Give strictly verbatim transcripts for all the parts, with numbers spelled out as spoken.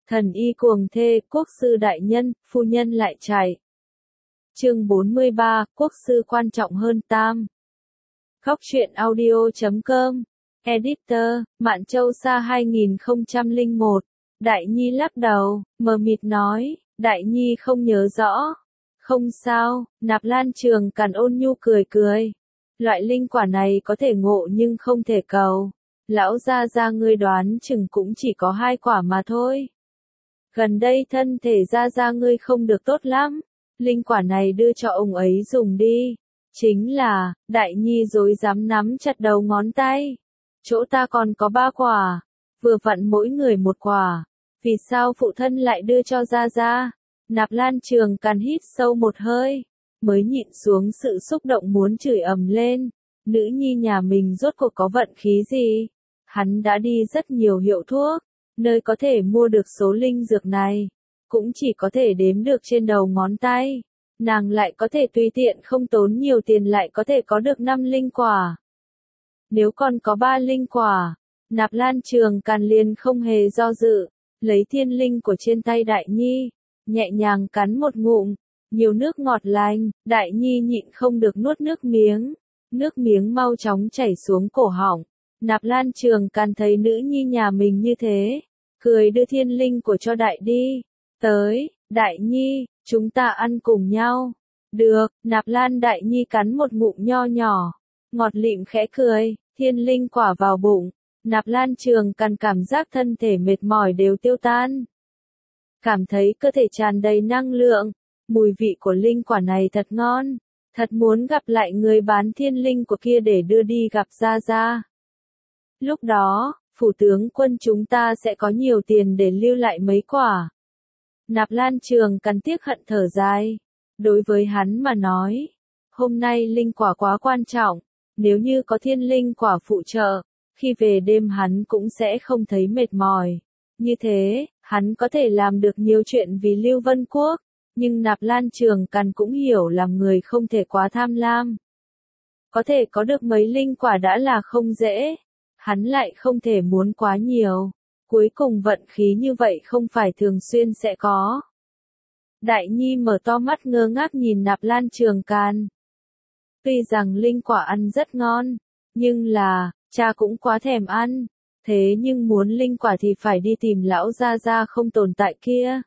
Thần y cuồng thê, quốc sư đại nhân, phu nhân lại chạy. Chương bốn mươi ba, quốc sư quan trọng hơn tam. Khóc chuyện audio chấm com. Editor, Mạn Châu Sa hai nghìn không trăm lẻ một. Đại Nhi lắc đầu, mờ mịt nói, Đại Nhi không nhớ rõ. Không sao, Nạp Lan Trường Càn ôn nhu cười cười. Loại linh quả này có thể ngộ nhưng không thể cầu. Lão gia gia ngươi đoán chừng cũng chỉ có hai quả mà thôi. Gần đây thân thể gia gia ngươi không được tốt lắm. Linh quả này đưa cho ông ấy dùng đi. Chính là, Đại Nhi dối dám nắm chặt đầu ngón tay. Chỗ ta còn có ba quả. Vừa vặn mỗi người một quả. Vì sao phụ thân lại đưa cho gia gia? Nạp Lan Trường Càn hít sâu một hơi. Mới nhịn xuống sự xúc động muốn chửi ầm lên. Nữ nhi nhà mình rốt cuộc có vận khí gì? Hắn đã đi rất nhiều hiệu thuốc. Nơi có thể mua được số linh dược này. Cũng chỉ có thể đếm được trên đầu ngón tay. Nàng lại có thể tùy tiện không tốn nhiều tiền lại có thể có được năm linh quả. Nếu còn có ba linh quả, Nạp Lan Trường Càn liền không hề do dự, lấy thiên linh của trên tay Đại Nhi, nhẹ nhàng cắn một ngụm, nhiều nước ngọt lành, Đại Nhi nhịn không được nuốt nước miếng, nước miếng mau chóng chảy xuống cổ họng. Nạp Lan Trường Càn thấy nữ nhi nhà mình như thế, cười đưa thiên linh của cho Đại đi, tới, Đại Nhi, chúng ta ăn cùng nhau. Được, Nạp Lan Đại Nhi cắn một ngụm nho nhỏ, ngọt lịm khẽ cười, thiên linh quả vào bụng, Nạp Lan Trường Càn cảm giác thân thể mệt mỏi đều tiêu tan. Cảm thấy cơ thể tràn đầy năng lượng, mùi vị của linh quả này thật ngon, thật muốn gặp lại người bán thiên linh của kia để đưa đi gặp Gia Gia. Lúc đó, phủ tướng quân chúng ta sẽ có nhiều tiền để lưu lại mấy quả. Nạp Lan Trường Càn tiếc hận thở dài. Đối với hắn mà nói, hôm nay linh quả quá quan trọng, nếu như có thiên linh quả phụ trợ, khi về đêm hắn cũng sẽ không thấy mệt mỏi. Như thế, hắn có thể làm được nhiều chuyện vì Lưu Vân Quốc, nhưng Nạp Lan Trường Càn cũng hiểu làm người không thể quá tham lam. Có thể có được mấy linh quả đã là không dễ, hắn lại không thể muốn quá nhiều. Cuối cùng vận khí như vậy không phải thường xuyên sẽ có. Đại Nhi mở to mắt ngơ ngác nhìn Nạp Lan Trường Càn. Tuy rằng linh quả ăn rất ngon, nhưng là, cha cũng quá thèm ăn. Thế nhưng muốn linh quả thì phải đi tìm lão gia gia không tồn tại kia.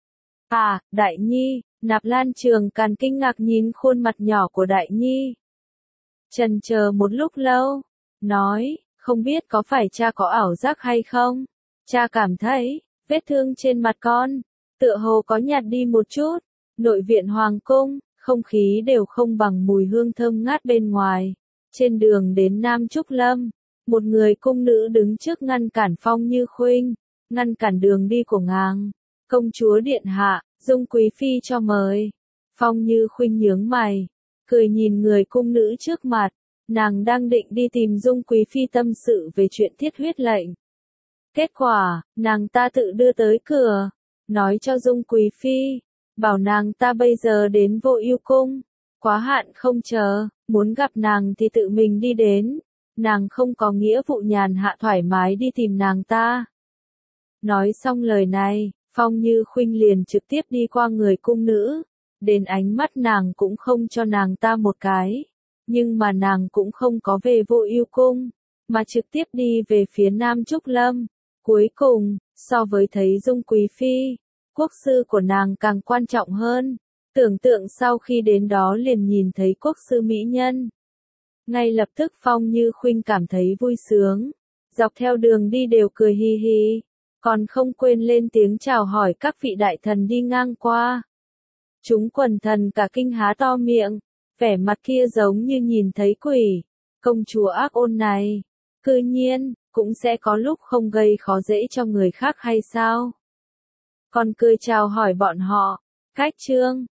À, Đại Nhi, Nạp Lan Trường Càn kinh ngạc nhìn khuôn mặt nhỏ của Đại Nhi. Chần chờ một lúc lâu, nói, không biết có phải cha có ảo giác hay không? Cha cảm thấy, vết thương trên mặt con, tựa hồ có nhạt đi một chút. Nội viện hoàng cung, không khí đều không bằng mùi hương thơm ngát bên ngoài. Trên đường đến Nam Trúc Lâm, một người cung nữ đứng trước ngăn cản Phong Như Khuynh, ngăn cản đường đi của nàng. Công chúa điện hạ, Dung quý phi cho mời. Phong Như Khuynh nhướng mày, cười nhìn người cung nữ trước mặt. Nàng đang định đi tìm Dung quý phi tâm sự về chuyện thiết huyết lệnh. Kết quả, nàng ta tự đưa tới cửa, nói cho Dung quý phi, bảo nàng ta bây giờ đến Vô Ưu cung, quá hạn không chờ, muốn gặp nàng thì tự mình đi đến, nàng không có nghĩa vụ nhàn hạ thoải mái đi tìm nàng ta. Nói xong lời này, Phong Như Khuynh liền trực tiếp đi qua người cung nữ, đến ánh mắt nàng cũng không cho nàng ta một cái, nhưng mà nàng cũng không có về Vô Ưu cung, mà trực tiếp đi về phía Nam Trúc Lâm. Cuối cùng, so với thấy Dung quý phi, quốc sư của nàng càng quan trọng hơn. Tưởng tượng sau khi đến đó liền nhìn thấy quốc sư mỹ nhân. Ngay lập tức Phong Như Khuynh cảm thấy vui sướng. Dọc theo đường đi đều cười hi hi. Còn không quên lên tiếng chào hỏi các vị đại thần đi ngang qua. Chúng quần thần cả kinh há to miệng. Vẻ mặt kia giống như nhìn thấy quỷ. Công chúa ác ôn này. Cư nhiên, cũng sẽ có lúc không gây khó dễ cho người khác hay sao? Còn cười chào hỏi bọn họ. Cách chương